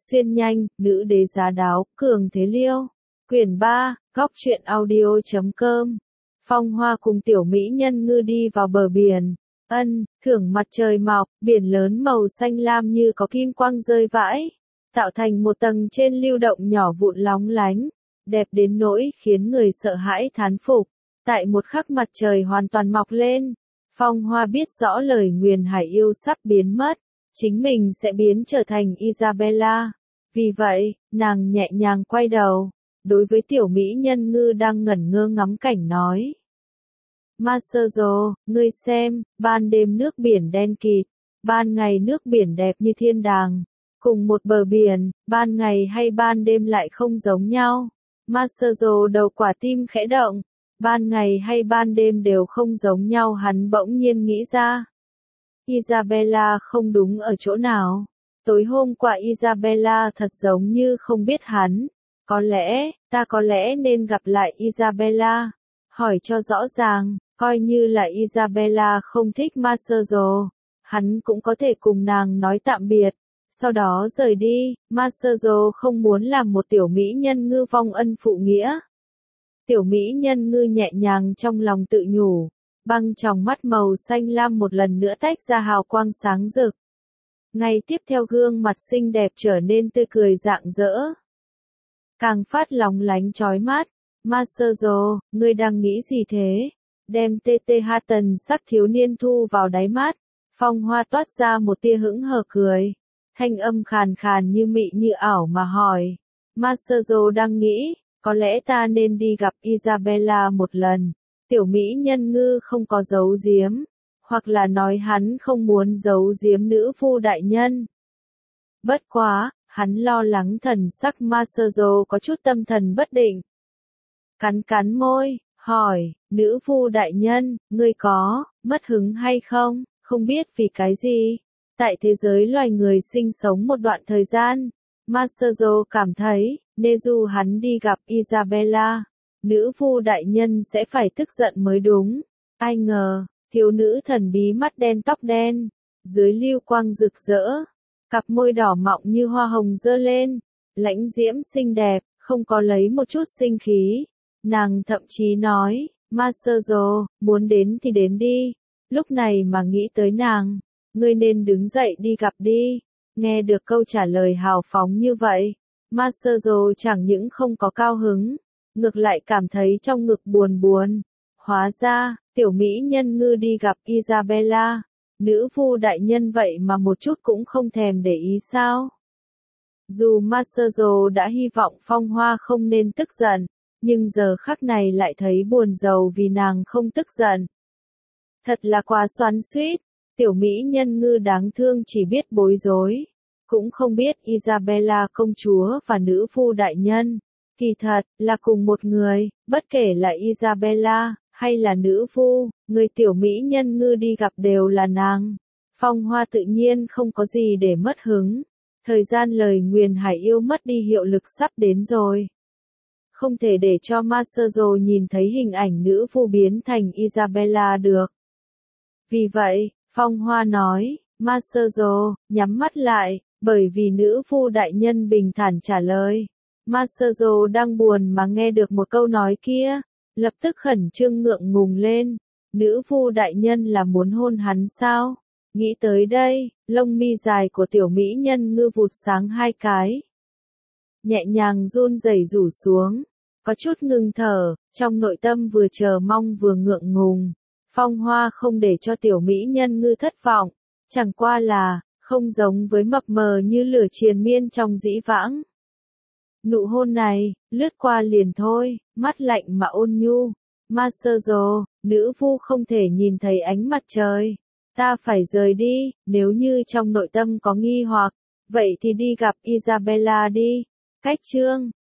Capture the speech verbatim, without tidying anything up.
Xuyên nhanh, nữ đế giá đáo, cường thế liêu. Quyển ba, góc truyện audio.com. Phong Hoa cùng tiểu mỹ nhân ngư đi vào bờ biển. Ân, thưởng mặt trời mọc, biển lớn màu xanh lam như có kim quang rơi vãi, tạo thành một tầng trên lưu động nhỏ vụn lóng lánh, đẹp đến nỗi khiến người sợ hãi thán phục. Tại một khắc mặt trời hoàn toàn mọc lên, Phong Hoa biết rõ lời nguyền hải yêu sắp biến mất, chính mình sẽ biến trở thành Isabella. Vì vậy, nàng nhẹ nhàng quay đầu, đối với tiểu mỹ nhân ngư đang ngẩn ngơ ngắm cảnh nói. Maserzo, ngươi xem, ban đêm nước biển đen kịt, ban ngày nước biển đẹp như thiên đàng. Cùng một bờ biển, ban ngày hay ban đêm lại không giống nhau. Maserzo đầu quả tim khẽ động, ban ngày hay ban đêm đều không giống nhau, hắn bỗng nhiên nghĩ ra. Isabella không đúng ở chỗ nào. Tối hôm qua Isabella thật giống như không biết hắn. Có lẽ, ta có lẽ nên gặp lại Isabella. Hỏi cho rõ ràng, coi như là Isabella không thích Maserzo, hắn cũng có thể cùng nàng nói tạm biệt. Sau đó rời đi, Maserzo không muốn làm một tiểu mỹ nhân ngư vong ân phụ nghĩa. Tiểu mỹ nhân ngư nhẹ nhàng trong lòng tự nhủ, băng tròng mắt màu xanh lam một lần nữa tách ra hào quang sáng rực. Ngay tiếp theo gương mặt xinh đẹp trở nên tươi cười rạng rỡ, càng phát lóng lánh chói mắt. Maserzo, ngươi đang nghĩ gì thế? Đem tê tê Hatton sắc thiếu niên thu vào đáy mắt. Phong Hoa toát ra một tia hững hờ cười, thanh âm khàn khàn như mị như ảo mà hỏi. Maserzo đang nghĩ, có lẽ ta nên đi gặp Isabella một lần. Tiểu mỹ nhân ngư không có giấu giếm, hoặc là nói hắn không muốn giấu giếm nữ phu đại nhân. Bất quá, hắn lo lắng thần sắc Maserzo có chút tâm thần bất định. Cắn cắn môi, hỏi, nữ phu đại nhân, ngươi có mất hứng hay không? Không biết vì cái gì. Tại thế giới loài người sinh sống một đoạn thời gian, Maserzo cảm thấy, nên dù hắn đi gặp Isabella, nữ phu đại nhân sẽ phải tức giận mới đúng. Ai ngờ, thiếu nữ thần bí mắt đen tóc đen, dưới lưu quang rực rỡ, cặp môi đỏ mọng như hoa hồng dơ lên, lãnh diễm xinh đẹp, không có lấy một chút sinh khí. Nàng thậm chí nói, Maserzo, muốn đến thì đến đi. Lúc này mà nghĩ tới nàng, ngươi nên đứng dậy đi gặp đi. Nghe được câu trả lời hào phóng như vậy, Maserzo chẳng những không có cao hứng, ngược lại cảm thấy trong ngực buồn buồn. Hóa ra, tiểu mỹ nhân ngư đi gặp Isabella, nữ phu đại nhân vậy mà một chút cũng không thèm để ý sao? Dù Maserzo đã hy vọng Phong Hoa không nên tức giận, nhưng giờ khắc này lại thấy buồn rầu vì nàng không tức giận. Thật là quá xoắn xuýt, tiểu mỹ nhân ngư đáng thương chỉ biết bối rối, cũng không biết Isabella công chúa và nữ phu đại nhân, kỳ thật, là cùng một người, bất kể là Isabella, hay là nữ phu, người tiểu mỹ nhân ngư đi gặp đều là nàng. Phong Hoa tự nhiên không có gì để mất hứng, thời gian lời nguyền hải yêu mất đi hiệu lực sắp đến rồi. Không thể để cho Maserzo nhìn thấy hình ảnh nữ phu biến thành Isabella được. Vì vậy, Phong Hoa nói, Maserzo, nhắm mắt lại, bởi vì nữ phu đại nhân bình thản trả lời. Maserzo đang buồn mà nghe được một câu nói kia, lập tức khẩn trương ngượng ngùng lên. Nữ phu đại nhân là muốn hôn hắn sao? Nghĩ tới đây, lông mi dài của tiểu mỹ nhân ngư vụt sáng hai cái. Nhẹ nhàng run rẩy rủ xuống, có chút ngừng thở, trong nội tâm vừa chờ mong vừa ngượng ngùng. Phong Hoa không để cho tiểu mỹ nhân ngư thất vọng, chẳng qua là, không giống với mập mờ như lửa triền miên trong dĩ vãng. Nụ hôn này, lướt qua liền thôi, mắt lạnh mà ôn nhu. Maserzo, nữ phu không thể nhìn thấy ánh mặt trời. Ta phải rời đi, nếu như trong nội tâm có nghi hoặc, vậy thì đi gặp Isabella đi. Cách chương